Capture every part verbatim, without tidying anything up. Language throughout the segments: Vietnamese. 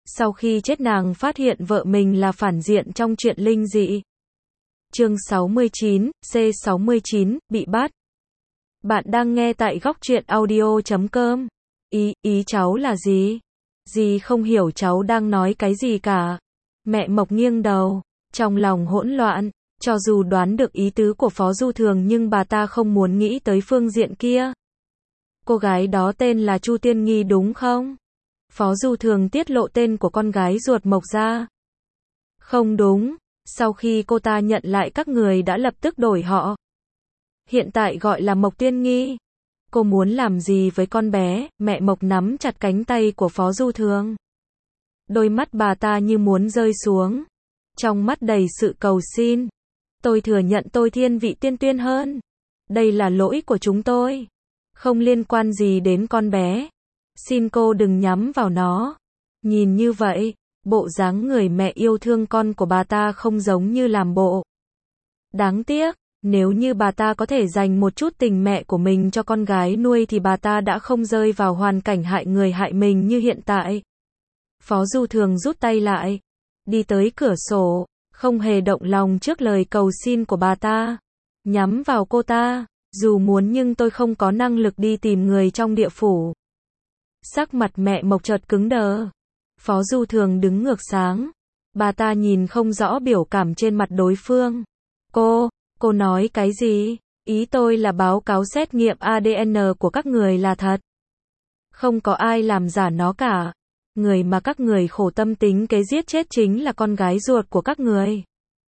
Sau khi chết nàng phát hiện vợ mình là phản diện trong chuyện linh dị. Chương sáu mươi chín, C sáu mươi chín, bị bắt. Bạn đang nghe tại góc truyện audio chấm com. Ý, ý cháu là gì? Dì không hiểu cháu đang nói cái gì cả. Mẹ Mộc nghiêng đầu, trong lòng hỗn loạn, cho dù đoán được ý tứ của Phó Du Thường nhưng bà ta không muốn nghĩ tới phương diện kia. Cô gái đó tên là Chu Tiên Nghi đúng không? Phó Du Thường tiết lộ tên của con gái ruột Mộc ra. Không đúng, sau khi cô ta nhận lại các người đã lập tức đổi họ. Hiện tại gọi là Mộc Tiên Nghi. Cô muốn làm gì với con bé? Mẹ Mộc nắm chặt cánh tay của Phó Du Thường. Đôi mắt bà ta như muốn rơi xuống. Trong mắt đầy sự cầu xin. Tôi thừa nhận tôi thiên vị tiên tuyên hơn. Đây là lỗi của chúng tôi. Không liên quan gì đến con bé. Xin cô đừng nhắm vào nó. Nhìn như vậy, bộ dáng người mẹ yêu thương con của bà ta không giống như làm bộ. Đáng tiếc, nếu như bà ta có thể dành một chút tình mẹ của mình cho con gái nuôi thì bà ta đã không rơi vào hoàn cảnh hại người hại mình như hiện tại. Phó Du Thường rút tay lại, đi tới cửa sổ, không hề động lòng trước lời cầu xin của bà ta. Nhắm vào cô ta, dù muốn nhưng tôi không có năng lực đi tìm người trong địa phủ. Sắc mặt mẹ Mộc chợt cứng đờ. Phó Du Thường đứng ngược sáng. Bà ta nhìn không rõ biểu cảm trên mặt đối phương. Cô, cô nói cái gì? Ý tôi là báo cáo xét nghiệm a đê en của các người là thật. Không có ai làm giả nó cả. Người mà các người khổ tâm tính kế giết chết chính là con gái ruột của các người.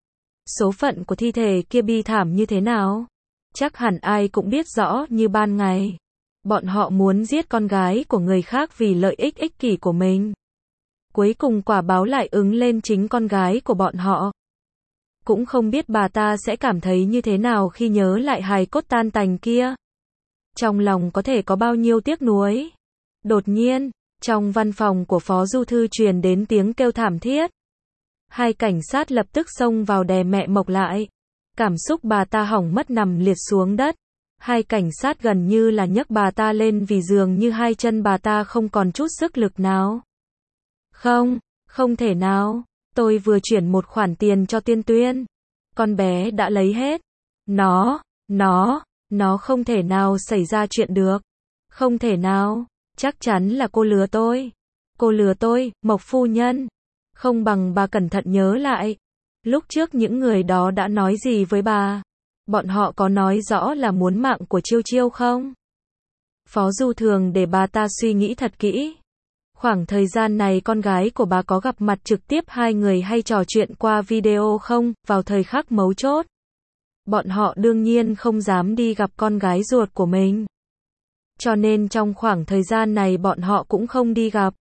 Số phận của thi thể kia bi thảm như thế nào? Chắc hẳn ai cũng biết rõ như ban ngày. Bọn họ muốn giết con gái của người khác vì lợi ích ích kỷ của mình. Cuối cùng quả báo lại ứng lên chính con gái của bọn họ. Cũng không biết bà ta sẽ cảm thấy như thế nào khi nhớ lại hài cốt tan tành kia. Trong lòng có thể có bao nhiêu tiếc nuối. Đột nhiên, trong văn phòng của Phó Du Thư truyền đến tiếng kêu thảm thiết. Hai cảnh sát lập tức xông vào đè mẹ Mộc lại. Cảm xúc bà ta hỏng mất nằm liệt xuống đất. Hai cảnh sát gần như là nhấc bà ta lên vì dường như hai chân bà ta không còn chút sức lực nào. Không, không thể nào. Tôi vừa chuyển một khoản tiền cho Tiên Tuyên. Con bé đã lấy hết. Nó, nó, nó không thể nào xảy ra chuyện được. Không thể nào. Chắc chắn là cô lừa tôi. Cô lừa tôi, Mộc phu nhân. Không bằng bà cẩn thận nhớ lại. Lúc trước những người đó đã nói gì với bà? Bọn họ có nói rõ là muốn mạng của Chiêu Chiêu không? Phó Du Thường để bà ta suy nghĩ thật kỹ. Khoảng thời gian này con gái của bà có gặp mặt trực tiếp hai người hay trò chuyện qua video không? Vào thời khắc mấu chốt. Bọn họ đương nhiên không dám đi gặp con gái ruột của mình. Cho nên trong khoảng thời gian này bọn họ cũng không đi gặp.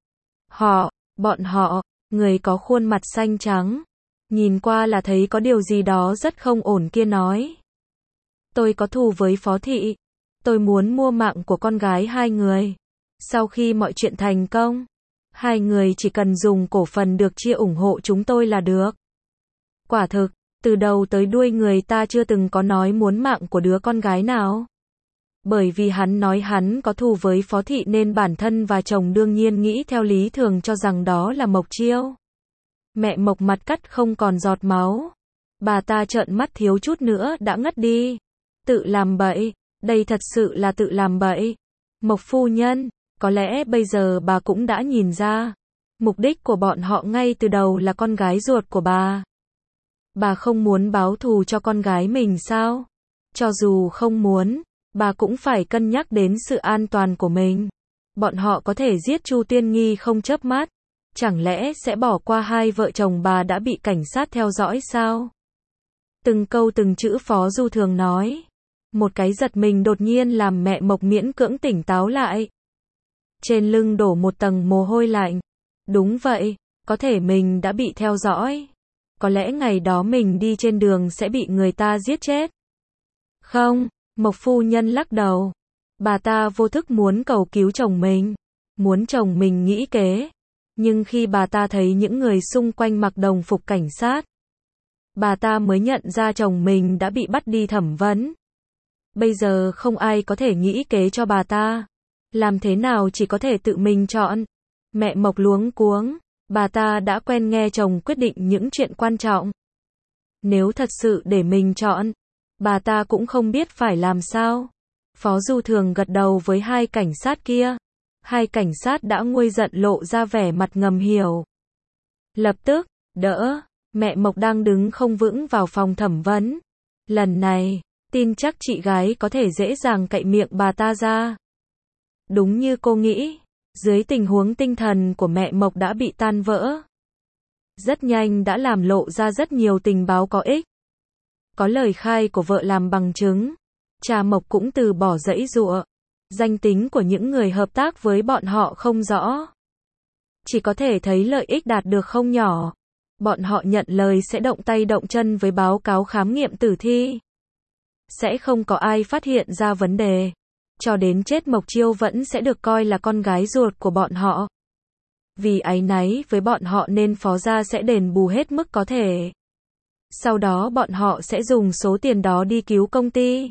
Họ, bọn họ, người có khuôn mặt xanh trắng. Nhìn qua là thấy có điều gì đó rất không ổn kia nói. Tôi có thù với Phó Thị. Tôi muốn mua mạng của con gái hai người. Sau khi mọi chuyện thành công, hai người chỉ cần dùng cổ phần được chia ủng hộ chúng tôi là được. Quả thực, từ đầu tới đuôi người ta chưa từng có nói muốn mạng của đứa con gái nào. Bởi vì hắn nói hắn có thù với Phó Thị nên bản thân và chồng đương nhiên nghĩ theo lý thường cho rằng đó là Mộc Chiêu. Mẹ Mộc mặt cắt không còn giọt máu. Bà ta trợn mắt thiếu chút nữa đã ngất đi. Tự làm bậy, đây thật sự là tự làm bậy. Mộc phu nhân, có lẽ bây giờ bà cũng đã nhìn ra. Mục đích của bọn họ ngay từ đầu là con gái ruột của bà. Bà không muốn báo thù cho con gái mình sao? Cho dù không muốn, bà cũng phải cân nhắc đến sự an toàn của mình. Bọn họ có thể giết Chu Tiên Nghi không chớp mắt. Chẳng lẽ sẽ bỏ qua hai vợ chồng bà đã bị cảnh sát theo dõi sao? Từng câu từng chữ Phó Du Thường nói. Một cái giật mình đột nhiên làm mẹ Mộc miễn cưỡng tỉnh táo lại. Trên lưng đổ một tầng mồ hôi lạnh. Đúng vậy, có thể mình đã bị theo dõi. Có lẽ ngày đó mình đi trên đường sẽ bị người ta giết chết. Không, Mộc phu nhân lắc đầu. Bà ta vô thức muốn cầu cứu chồng mình. Muốn chồng mình nghĩ kế. Nhưng khi bà ta thấy những người xung quanh mặc đồng phục cảnh sát, bà ta mới nhận ra chồng mình đã bị bắt đi thẩm vấn. Bây giờ không ai có thể nghĩ kế cho bà ta. Làm thế nào chỉ có thể tự mình chọn. Mẹ Mộc luống cuống. Bà ta đã quen nghe chồng quyết định những chuyện quan trọng. Nếu thật sự để mình chọn, bà ta cũng không biết phải làm sao. Phó Du Thường gật đầu với hai cảnh sát kia. Hai cảnh sát đã nguôi giận lộ ra vẻ mặt ngầm hiểu. Lập tức, đỡ, mẹ Mộc đang đứng không vững vào phòng thẩm vấn. Lần này, tin chắc chị gái có thể dễ dàng cạy miệng bà ta ra. Đúng như cô nghĩ, dưới tình huống tinh thần của mẹ Mộc đã bị tan vỡ. Rất nhanh đã làm lộ ra rất nhiều tình báo có ích. Có lời khai của vợ làm bằng chứng. Cha Mộc cũng từ bỏ giãy giụa. Danh tính của những người hợp tác với bọn họ không rõ. Chỉ có thể thấy lợi ích đạt được không nhỏ. Bọn họ nhận lời sẽ động tay động chân với báo cáo khám nghiệm tử thi. Sẽ không có ai phát hiện ra vấn đề. Cho đến chết Mộc Chiêu vẫn sẽ được coi là con gái ruột của bọn họ. Vì áy náy với bọn họ nên Phó gia sẽ đền bù hết mức có thể. Sau đó bọn họ sẽ dùng số tiền đó đi cứu công ty.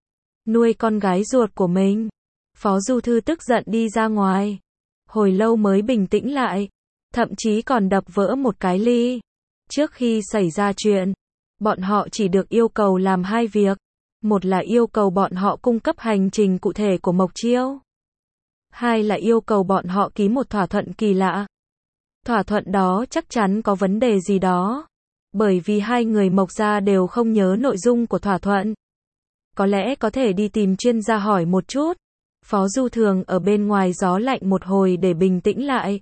Nuôi con gái ruột của mình. Phó Du Thư tức giận đi ra ngoài. Hồi lâu mới bình tĩnh lại. Thậm chí còn đập vỡ một cái ly. Trước khi xảy ra chuyện, bọn họ chỉ được yêu cầu làm hai việc. Một là yêu cầu bọn họ cung cấp hành trình cụ thể của Mộc Chiêu. Hai là yêu cầu bọn họ ký một thỏa thuận kỳ lạ. Thỏa thuận đó chắc chắn có vấn đề gì đó. Bởi vì hai người Mộc gia đều không nhớ nội dung của thỏa thuận. Có lẽ có thể đi tìm chuyên gia hỏi một chút. Phó Du Thường ở bên ngoài gió lạnh một hồi để bình tĩnh lại.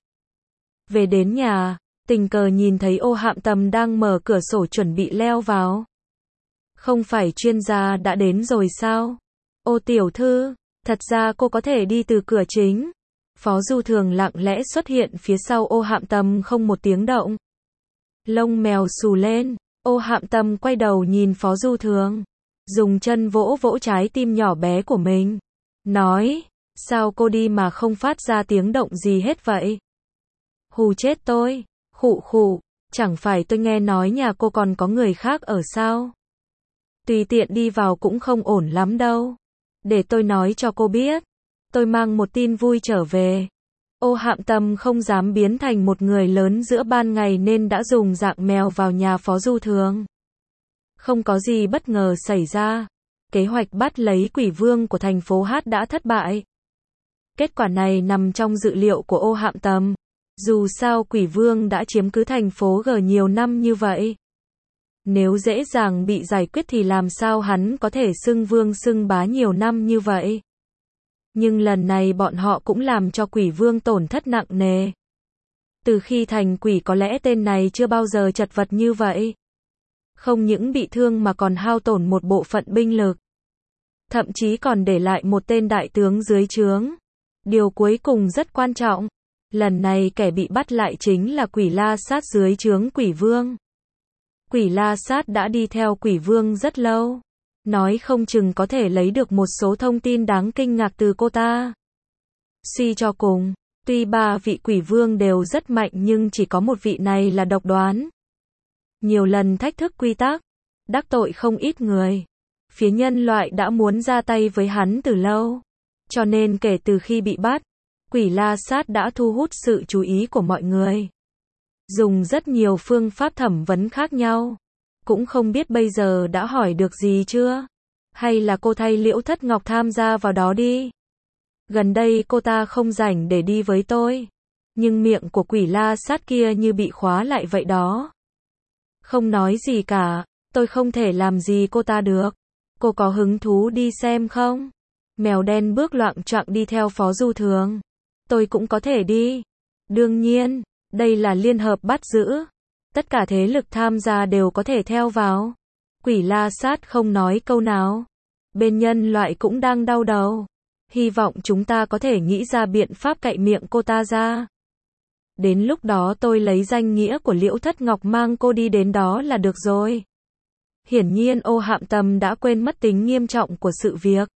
Về đến nhà, tình cờ nhìn thấy Ô Hạm Tầm đang mở cửa sổ chuẩn bị leo vào. Không phải chuyên gia đã đến rồi sao? Ô tiểu thư, thật ra cô có thể đi từ cửa chính. Phó Du Thường lặng lẽ xuất hiện phía sau Ô Hạm Tầm không một tiếng động. Lông mèo xù lên, Ô Hạm Tầm quay đầu nhìn Phó Du Thường. Dùng chân vỗ vỗ trái tim nhỏ bé của mình. Nói, sao cô đi mà không phát ra tiếng động gì hết vậy? Hù chết tôi, khụ khụ, chẳng phải tôi nghe nói nhà cô còn có người khác ở sao? Tùy tiện đi vào cũng không ổn lắm đâu. Để tôi nói cho cô biết. Tôi mang một tin vui trở về. Ô Hạm Tầm không dám biến thành một người lớn giữa ban ngày nên đã dùng dạng mèo vào nhà Phó Du Thường. Không có gì bất ngờ xảy ra. Kế hoạch bắt lấy quỷ vương của thành phố Hát đã thất bại. Kết quả này nằm trong dự liệu của Ô Hạm Tầm. Dù sao quỷ vương đã chiếm cứ thành phố G nhiều năm như vậy. Nếu dễ dàng bị giải quyết thì làm sao hắn có thể xưng vương xưng bá nhiều năm như vậy. Nhưng lần này bọn họ cũng làm cho quỷ vương tổn thất nặng nề. Từ khi thành quỷ có lẽ tên này chưa bao giờ chật vật như vậy. Không những bị thương mà còn hao tổn một bộ phận binh lực. Thậm chí còn để lại một tên đại tướng dưới trướng. Điều cuối cùng rất quan trọng. Lần này kẻ bị bắt lại chính là Quỷ La Sát dưới trướng quỷ vương. Quỷ La Sát đã đi theo quỷ vương rất lâu. Nói không chừng có thể lấy được một số thông tin đáng kinh ngạc từ cô ta. Suy cho cùng, tuy ba vị quỷ vương đều rất mạnh nhưng chỉ có một vị này là độc đoán. Nhiều lần thách thức quy tắc, đắc tội không ít người. Phía nhân loại đã muốn ra tay với hắn từ lâu. Cho nên kể từ khi bị bắt, Quỷ La Sát đã thu hút sự chú ý của mọi người. Dùng rất nhiều phương pháp thẩm vấn khác nhau. Cũng không biết bây giờ đã hỏi được gì chưa? Hay là cô thay Liễu Thất Ngọc tham gia vào đó đi? Gần đây cô ta không rảnh để đi với tôi. Nhưng miệng của Quỷ La Sát kia như bị khóa lại vậy đó. Không nói gì cả, tôi không thể làm gì cô ta được. Cô có hứng thú đi xem không? Mèo đen bước loạng choạng đi theo Phó Du Thường. Tôi cũng có thể đi. Đương nhiên, đây là liên hợp bắt giữ. Tất cả thế lực tham gia đều có thể theo vào. Quỷ La Sát không nói câu nào. Bên nhân loại cũng đang đau đầu. Hy vọng chúng ta có thể nghĩ ra biện pháp cạy miệng cô ta ra. Đến lúc đó tôi lấy danh nghĩa của Liễu Thất Ngọc mang cô đi đến đó là được rồi. Hiển nhiên Ô Hạm Tầm đã quên mất tính nghiêm trọng của sự việc.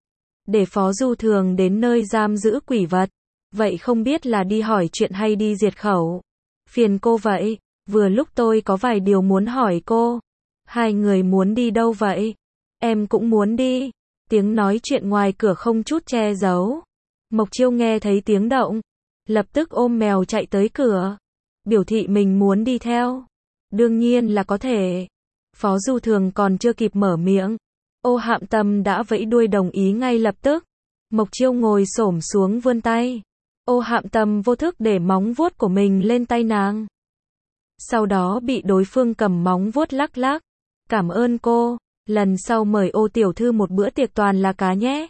Để Phó Du Thường đến nơi giam giữ quỷ vật. Vậy không biết là đi hỏi chuyện hay đi diệt khẩu. Phiền cô vậy. Vừa lúc tôi có vài điều muốn hỏi cô. Hai người muốn đi đâu vậy? Em cũng muốn đi. Tiếng nói chuyện ngoài cửa không chút che giấu. Mộc Chiêu nghe thấy tiếng động. Lập tức ôm mèo chạy tới cửa. biểu thị mình muốn đi theo. Đương nhiên là có thể. Phó Du Thường còn chưa kịp mở miệng, Ô Hạm Tầm đã vẫy đuôi đồng ý ngay lập tức. Mộc Chiêu ngồi xổm xuống vươn tay. Ô Hạm Tầm vô thức để móng vuốt của mình lên tay nàng. Sau đó bị đối phương cầm móng vuốt lắc lắc. Cảm ơn cô, lần sau mời Ô tiểu thư một bữa tiệc toàn là cá nhé.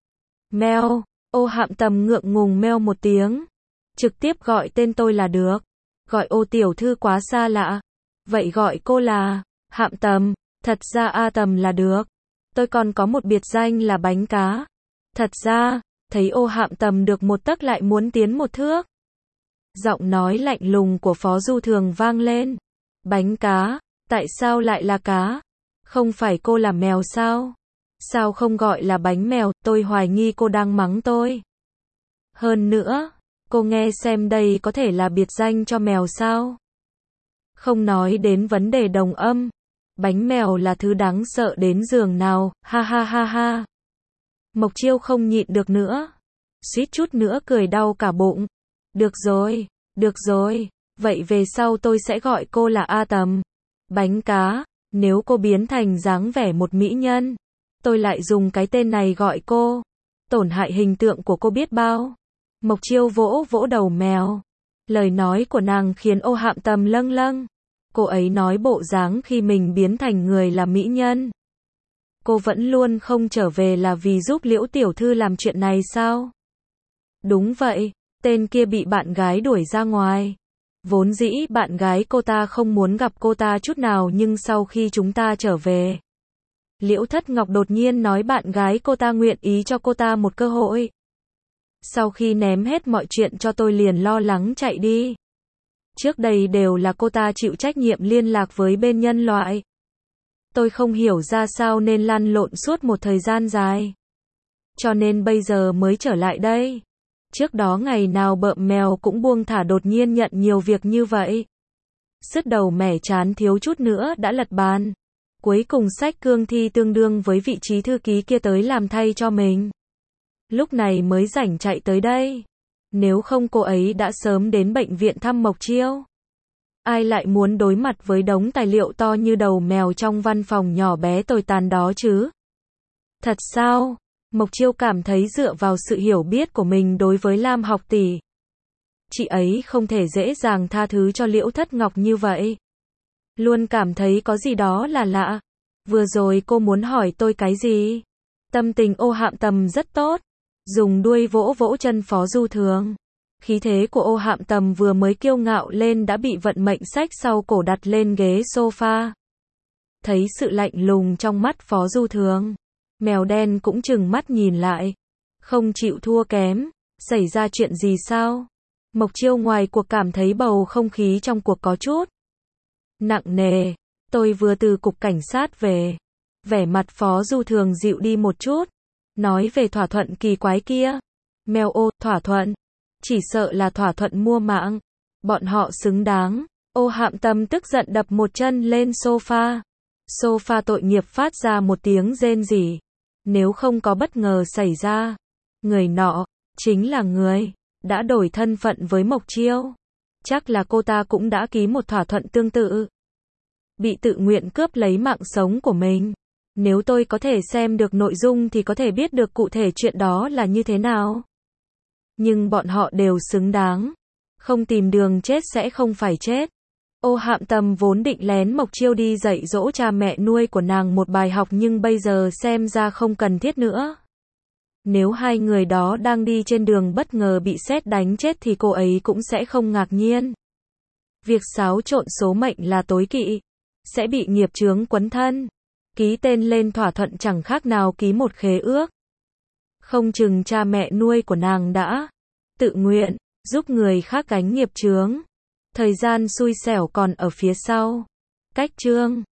Meo, Ô Hạm Tầm ngượng ngùng meo một tiếng. Trực tiếp gọi tên tôi là được. Gọi Ô tiểu thư quá xa lạ. Vậy gọi cô là Hạm Tầm. Thật ra A Tầm là được. Tôi còn có một biệt danh là bánh cá. Thật ra, thấy Ô Hạm Tầm được một tấc lại muốn tiến một thước. Giọng nói lạnh lùng của Phó Du Thường vang lên. Bánh cá, tại sao lại là cá? Không phải cô là mèo sao? Sao không gọi là bánh mèo, tôi hoài nghi cô đang mắng tôi. Hơn nữa, cô nghe xem đây có thể là biệt danh cho mèo sao? Không nói đến vấn đề đồng âm. Bánh mèo là thứ đáng sợ đến giường nào, ha ha ha ha. Mộc Chiêu không nhịn được nữa. Suýt chút nữa cười đau cả bụng. Được rồi, được rồi, vậy về sau tôi sẽ gọi cô là A Tầm. Bánh cá, nếu cô biến thành dáng vẻ một mỹ nhân, tôi lại dùng cái tên này gọi cô. Tổn hại hình tượng của cô biết bao. Mộc Chiêu vỗ vỗ đầu mèo. Lời nói của nàng khiến Ô Hạm Tầm lâng lâng. Cô ấy nói bộ dáng khi mình biến thành người là mỹ nhân. Cô vẫn luôn không trở về là vì giúp Liễu tiểu thư làm chuyện này sao? Đúng vậy, tên kia bị bạn gái đuổi ra ngoài. Vốn dĩ bạn gái cô ta không muốn gặp cô ta chút nào nhưng sau khi chúng ta trở về, Liễu Thất Ngọc đột nhiên nói bạn gái cô ta nguyện ý cho cô ta một cơ hội. Sau khi ném hết mọi chuyện cho tôi liền lo lắng chạy đi. Trước đây đều là cô ta chịu trách nhiệm liên lạc với bên nhân loại. Tôi không hiểu ra sao nên lăn lộn suốt một thời gian dài. Cho nên bây giờ mới trở lại đây. Trước đó ngày nào bợm mèo cũng buông thả đột nhiên nhận nhiều việc như vậy. Sứt đầu mẻ chán thiếu chút nữa đã lật bàn. Cuối cùng sách cương thi tương đương với vị trí thư ký kia tới làm thay cho mình. Lúc này mới rảnh chạy tới đây. Nếu không cô ấy đã sớm đến bệnh viện thăm Mộc Chiêu. Ai lại muốn đối mặt với đống tài liệu to như đầu mèo trong văn phòng nhỏ bé tồi tàn đó chứ? Thật sao? Mộc Chiêu cảm thấy dựa vào sự hiểu biết của mình đối với Lam học tỷ, chị ấy không thể dễ dàng tha thứ cho Liễu Thất Ngọc như vậy. Luôn cảm thấy có gì đó là lạ. Vừa rồi cô muốn hỏi tôi cái gì? Tâm tình Ô Hạm Tầm rất tốt. Dùng đuôi vỗ vỗ chân Phó Du Thường. Khí thế của Ô Hạm Tầm vừa mới kiêu ngạo lên đã bị vận mệnh xách sau cổ đặt lên ghế sofa. Thấy sự lạnh lùng trong mắt Phó Du Thường, mèo đen cũng trừng mắt nhìn lại. Không chịu thua kém. Xảy ra chuyện gì sao? Mộc Chiêu ngoài cuộc cảm thấy bầu không khí trong cuộc có chút nặng nề. Tôi vừa từ cục cảnh sát về. Vẻ mặt Phó Du Thường dịu đi một chút. Nói về thỏa thuận kỳ quái kia. Mèo ô, thỏa thuận. Chỉ sợ là thỏa thuận mua mạng. Bọn họ xứng đáng. Ô Hạm Tầm tức giận đập một chân lên sofa. Sofa tội nghiệp phát ra một tiếng rên rỉ. Nếu không có bất ngờ xảy ra, người nọ chính là người đã đổi thân phận với Mộc Chiêu. Chắc là cô ta cũng đã ký một thỏa thuận tương tự. Bị tự nguyện cướp lấy mạng sống của mình. Nếu tôi có thể xem được nội dung thì có thể biết được cụ thể chuyện đó là như thế nào. Nhưng bọn họ đều xứng đáng. Không tìm đường chết sẽ không phải chết. Ô Hạm Tầm vốn định lén Mộc Chiêu đi dạy dỗ cha mẹ nuôi của nàng một bài học nhưng bây giờ xem ra không cần thiết nữa. Nếu hai người đó đang đi trên đường bất ngờ bị sét đánh chết thì cô ấy cũng sẽ không ngạc nhiên. Việc xáo trộn số mệnh là tối kỵ. Sẽ bị nghiệp chướng quấn thân. Ký tên lên thỏa thuận chẳng khác nào ký một khế ước. Không chừng cha mẹ nuôi của nàng đã tự nguyện giúp người khác gánh nghiệp chướng. Thời gian xui xẻo còn ở phía sau. Cách chương